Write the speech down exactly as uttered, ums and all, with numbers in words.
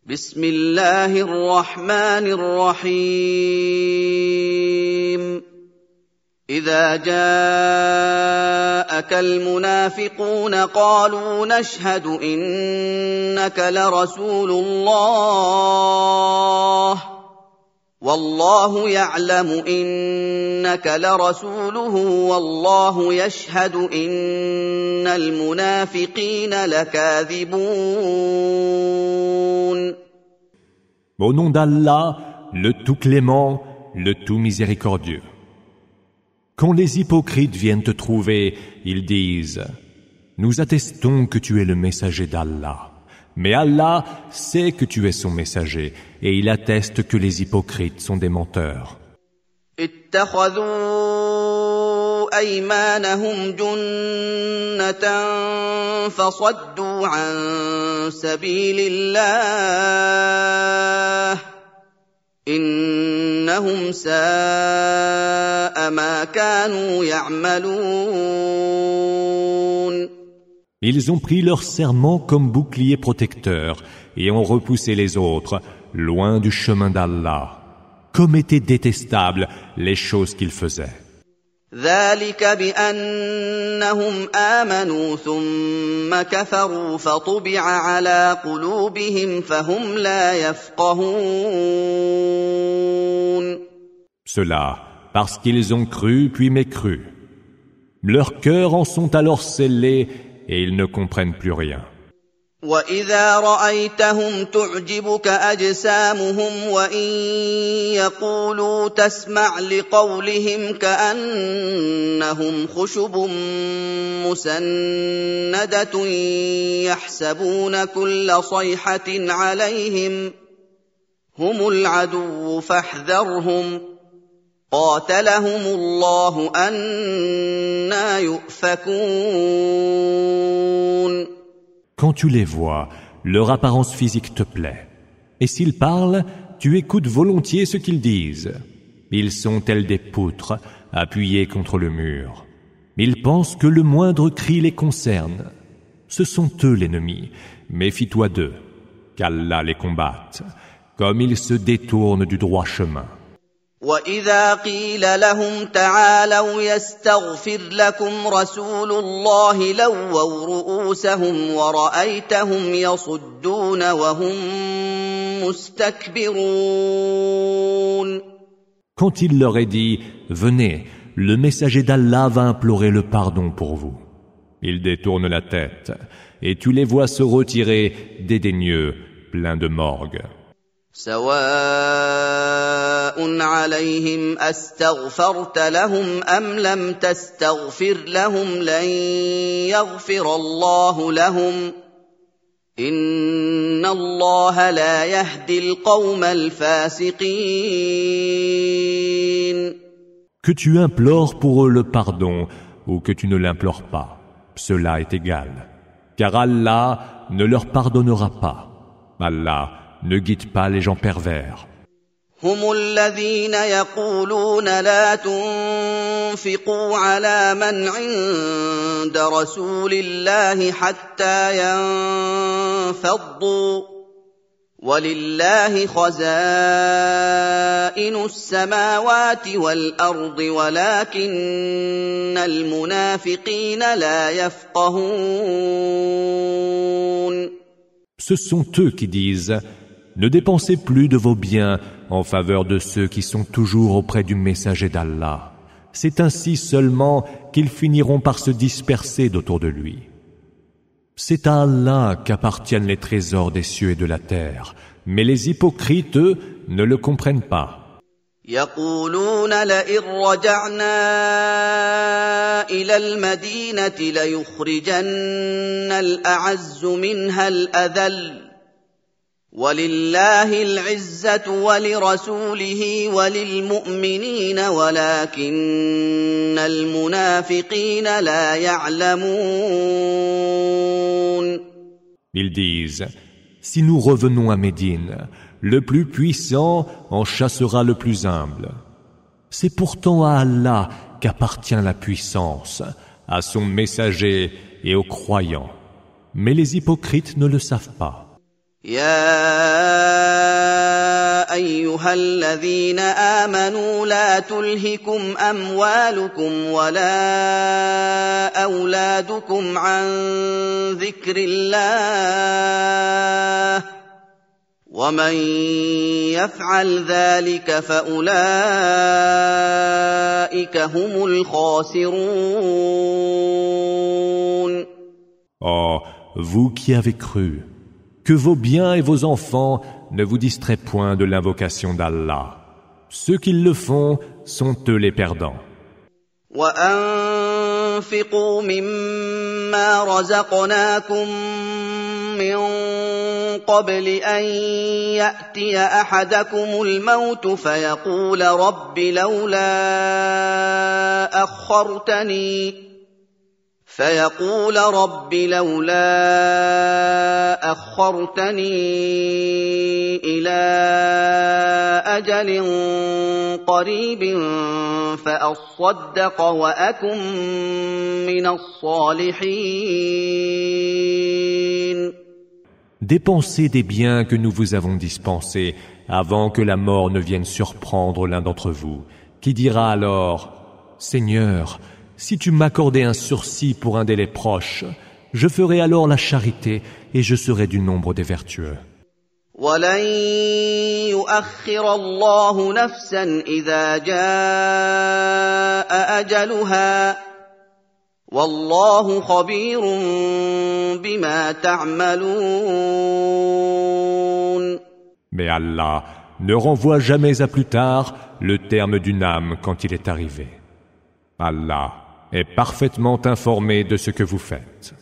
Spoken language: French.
بسم الله الرحمن الرحيم إذا جاءك المنافقون قالوا نشهد إنك لرسول الله والله يعلم إنك لرسوله والله يشهد إن المنافقين لكاذبون. Au nom d'Allah, le tout clément, le tout miséricordieux. Quand les hypocrites viennent te trouver, ils disent « Nous attestons que tu es le messager d'Allah. » Mais Allah sait que tu es son messager et il atteste que les hypocrites sont des menteurs. اتخذوا أيمانهم جنة فصدوا عن سبيل الله إنهم ساء ما كانوا يعملون. Ils ont pris leur serment comme bouclier protecteur et ont repoussé les autres, loin du chemin d'Allah. Comme étaient détestables les choses qu'ils faisaient. ذلك بأنهم آمنوا ثم كفروا فطبع على قلوبهم فهم لا يفقهون. Cela parce qu'ils ont cru puis mécru. Leurs cœurs en sont alors scellés et ils ne comprennent plus rien. وَإِذَا رَأَيْتَهُمْ تُعْجِبُكَ أَجْسَامُهُمْ وَإِن يَقُولُوا تَسْمَعْ لِقَوْلِهِمْ كَأَنَّهُمْ خُشُبٌ مُّسَنَّدَةٌ يَحْسَبُونَ كُلَّ صَيْحَةٍ عَلَيْهِمْ هُمُ الْعَدُوُّ فَاحْذَرْهُمْ قَاتَلَهُمُ اللَّهُ أَنَّىٰ يُؤْفَكُونَ. Quand tu les vois, leur apparence physique te plaît. Et s'ils parlent, tu écoutes volontiers ce qu'ils disent. Ils sont tels des poutres, appuyés contre le mur. Ils pensent que le moindre cri les concerne. Ce sont eux l'ennemi. Méfie-toi d'eux, qu'Allah les combatte, comme ils se détournent du droit chemin. وَإِذَا قِيلَ لَهُمْ تَعَالَوْا يَسْتَغْفِرْ لَكُمْ رَسُولُ اللَّهِ لَوَّوْا رُءُوسَهُمْ وَرَأَيْتَهُمْ يَصُدُّونَ وَهُمْ مُسْتَكْبِرُونَ. Quand il leur est dit « Venez, le messager d'Allah va implorer le pardon pour vous », ils détournent la tête et tu les vois se retirer dédaigneux, pleins de morgue. سواء عليهم أستغفرت لهم أم لم تستغفر لهم لن يغفر الله لهم إن الله لا يهدي القوم الفاسقين. Que tu implores pour eux le pardon ou que tu ne l'implores pas, cela est égal, car Allah ne leur pardonnera pas. Allah ne guide pas les gens pervers. هم الذين يقولون لا تنفقوا على من عند رسول الله حتى ينفضوا ولله خزائن السماوات والأرض ولكن المنافقين لا يفقهون. Ce sont eux qui disent « Ne dépensez plus de vos biens en faveur de ceux qui sont toujours auprès du messager d'Allah. C'est ainsi seulement qu'ils finiront par se disperser d'autour de lui. C'est à Allah qu'appartiennent les trésors des cieux et de la terre, mais les hypocrites, eux, ne le comprennent pas. يقولون لئن رجعنا إلى المدينة ليخرجن الأعز منها الأذل ولله العزة ولرسوله وللمؤمنين ولكن المنافقين لا يعلمون. Ils disent, si nous revenons à Médine, le plus puissant en chassera le plus humble. C'est pourtant à Allah qu'appartient la puissance, à son messager et aux croyants. Mais les hypocrites ne le savent pas. يا ايها الذين امنوا لا تلهكم اموالكم ولا اولادكم عن ذكر الله ومن يفعل ذلك فاولئك هم الخاسرون. Oh, vous qui avez cru, que vos biens et vos enfants ne vous distraient point de l'invocation d'Allah. Ceux qui le font sont eux les perdants. وَأَنفِقُوا مِمَّا رَزَقْنَاكُم مِّن قَبْلِ أَن يَأْتِيَ أَحَدَكُمُ الْمَوْتُ فَيَقُولَ رَبِّ لَوْلَا أَخَّرْتَنِي فيقول رب لولا أخرتني إلى أجل قريب فأصدق وأكن من الصالحين. Dépensez des biens que nous vous avons dispensés avant que la mort ne vienne surprendre l'un d'entre vous, qui dira alors « Seigneur, si tu m'accordais un sursis pour un délai proche, je ferai alors la charité et je serai du nombre des vertueux. وَلَن يُؤَخِّرَ اللَّهُ نَفْسًا إِذَا جَاءَ أَجَلُهَا وَاللَّهُ خَبِيرٌ بِمَا تَعْمَلُونَ. Mais Allah ne renvoie jamais à plus tard le terme d'une âme quand il est arrivé. Allah est parfaitement informé de ce que vous faites.